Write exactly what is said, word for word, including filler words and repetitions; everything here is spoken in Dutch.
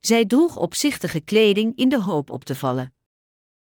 Zij droeg opzichtige kleding in de hoop op te vallen.